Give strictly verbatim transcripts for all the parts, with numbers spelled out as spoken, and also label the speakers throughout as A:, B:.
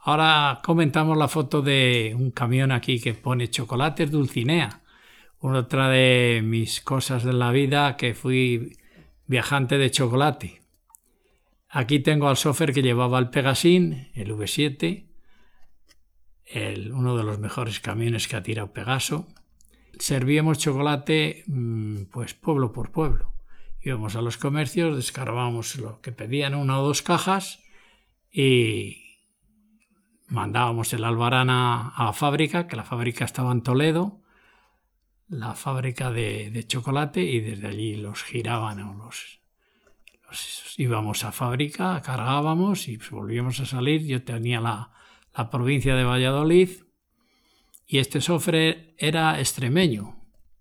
A: Ahora comentamos la foto de un camión aquí que pone chocolates Dulcinea. Otra de mis cosas de la vida, que fui viajante de chocolate. Aquí tengo al chofer que llevaba el Pegasin, el V siete, el, uno de los mejores camiones que ha tirado Pegaso. Servíamos chocolate pues pueblo por pueblo. Íbamos a los comercios, descargábamos lo que pedían, una o dos cajas, y mandábamos el albarán a, a la fábrica, que la fábrica estaba en Toledo, la fábrica de, de chocolate, y desde allí los giraban o los, los íbamos a fábrica, cargábamos y pues volvíamos a salir. Yo tenía la, la provincia de Valladolid y este chofer era extremeño,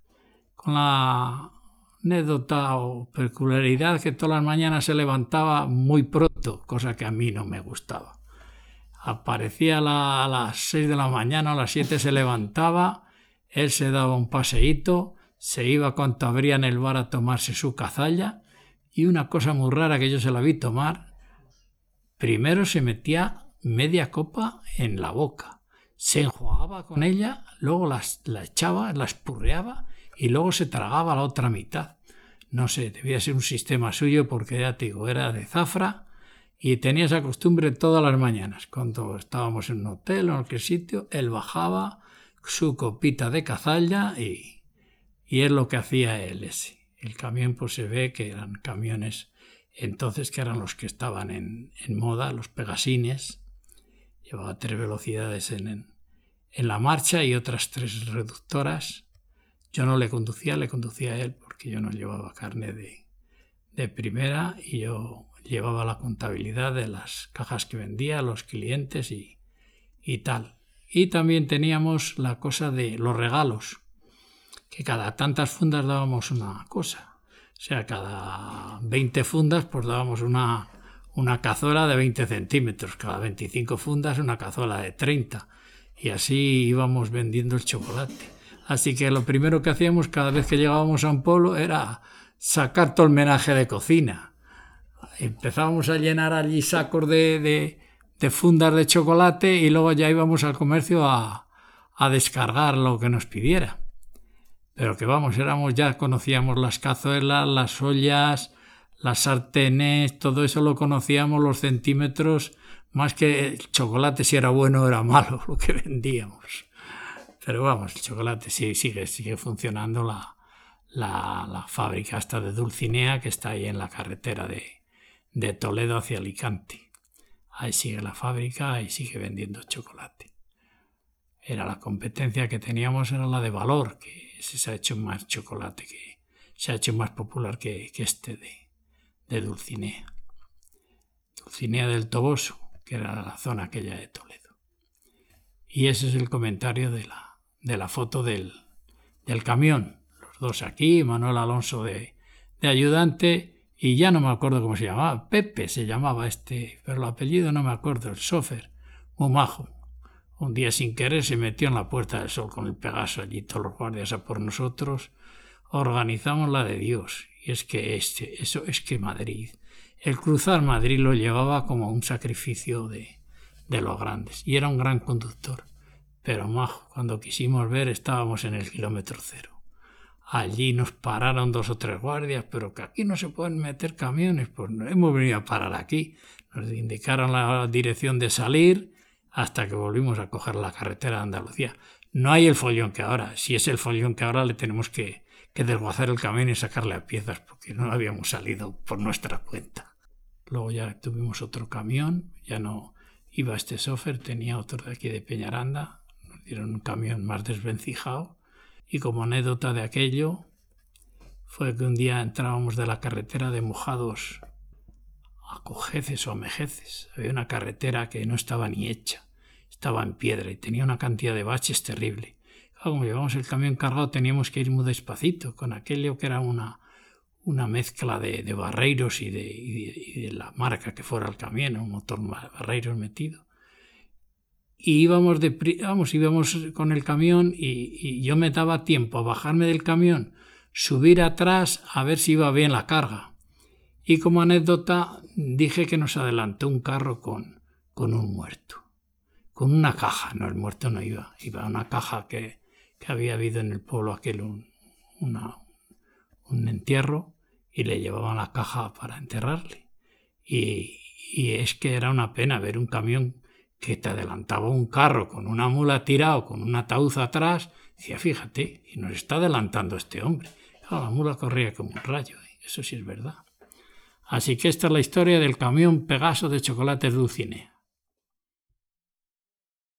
A: con la anécdota o peculiaridad que todas las mañanas se levantaba muy pronto, cosa que a mí no me gustaba. Aparecía a, la, a las seis de la mañana, a las siete se levantaba. Él se daba un paseíto, se iba cuanto abría en el bar a tomarse su cazalla, y una cosa muy rara que yo se la vi tomar, primero se metía media copa en la boca, se enjuagaba con ella, luego la, la echaba, la espurreaba y luego se tragaba la otra mitad. No sé, debía ser un sistema suyo porque ya te digo, era de Zafra y tenía esa costumbre todas las mañanas. Cuando estábamos en un hotel o en cualquier sitio, él bajaba su copita de cazalla y, y es lo que hacía él ese. El camión pues se ve que eran camiones entonces que eran los que estaban en, en moda, los Pegasines. Llevaba tres velocidades en, en, en la marcha y otras tres reductoras. Yo no le conducía, le conducía a él porque yo no llevaba carne de, de primera y yo llevaba la contabilidad de las cajas que vendía, los clientes y, y tal. Y también teníamos la cosa de los regalos, que cada tantas fundas dábamos una cosa. O sea, cada veinte fundas pues dábamos una, una cazuela de veinte centímetros, cada veinticinco fundas una cazuela de treinta. Y así íbamos vendiendo el chocolate. Así que lo primero que hacíamos cada vez que llegábamos a un pueblo era sacar todo el menaje de cocina. Empezábamos a llenar allí sacos de... de de fundas de chocolate y luego ya íbamos al comercio a, a descargar lo que nos pidiera. Pero que vamos, éramos ya conocíamos las cazuelas, las ollas, las sartenes, todo eso lo conocíamos, los centímetros, más que el chocolate si era bueno o era malo lo que vendíamos. Pero vamos, el chocolate sí, sigue, sigue funcionando la, la, la fábrica esta de Dulcinea que está ahí en la carretera de, de Toledo hacia Alicante. Ahí sigue la fábrica, ahí sigue vendiendo chocolate. Era la competencia que teníamos, era la de Valor, que se ha hecho más chocolate, que se ha hecho más popular que, que este de, de Dulcinea. Dulcinea del Toboso, que era la zona aquella de Toledo. Y ese es el comentario de la, de la foto del, del camión. Los dos aquí, Manuel Alonso de, de ayudante. Y ya no me acuerdo cómo se llamaba, Pepe se llamaba este, pero el apellido no me acuerdo, el chofer, muy majo. Un día sin querer se metió en la Puerta del Sol con el Pegaso allí, todos los guardias a por nosotros. Organizamos la de Dios. Y es que este, eso es que Madrid, el cruzar Madrid lo llevaba como un sacrificio de, de los grandes. Y era un gran conductor. Pero majo, cuando quisimos ver estábamos en el kilómetro cero. Allí nos pararon dos o tres guardias, pero que aquí no se pueden meter camiones, pues no hemos venido a parar aquí. Nos indicaron la dirección de salir hasta que volvimos a coger la carretera de Andalucía. No hay el follón que ahora. Si es el follón que ahora, le tenemos que, que desguazar el camión y sacarle a piezas, porque no habíamos salido por nuestra cuenta. Luego ya tuvimos otro camión, ya no iba este chofer, tenía otro de aquí de Peñaranda, nos dieron un camión más desvencijado. Y como anécdota de aquello, fue que un día entrábamos de la carretera de Mojados a Cojeces o a Mejeces. Había una carretera que no estaba ni hecha, estaba en piedra y tenía una cantidad de baches terrible. Como llevamos el camión cargado teníamos que ir muy despacito, con aquello que era una, una mezcla de, de barreiros y de, y, de, y de la marca que fuera el camión, un motor barreiros metido. Y íbamos, de, vamos, íbamos con el camión y, y yo me daba tiempo a bajarme del camión, subir atrás a ver si iba bien la carga. Y como anécdota dije que nos adelantó un carro con, con un muerto. con una caja. No, el muerto no iba, iba una caja que, que había habido en el pueblo aquel, un, una, un entierro, y le llevaban la caja para enterrarle. Y, y es que era una pena ver un camión que te adelantaba un carro con una mula tirado, con un ataúd atrás. Decía, fíjate, y nos está adelantando este hombre. Claro, la mula corría como un rayo, ¿eh? Eso sí es verdad. Así que esta es la historia del camión Pegaso de chocolates Dulcinea.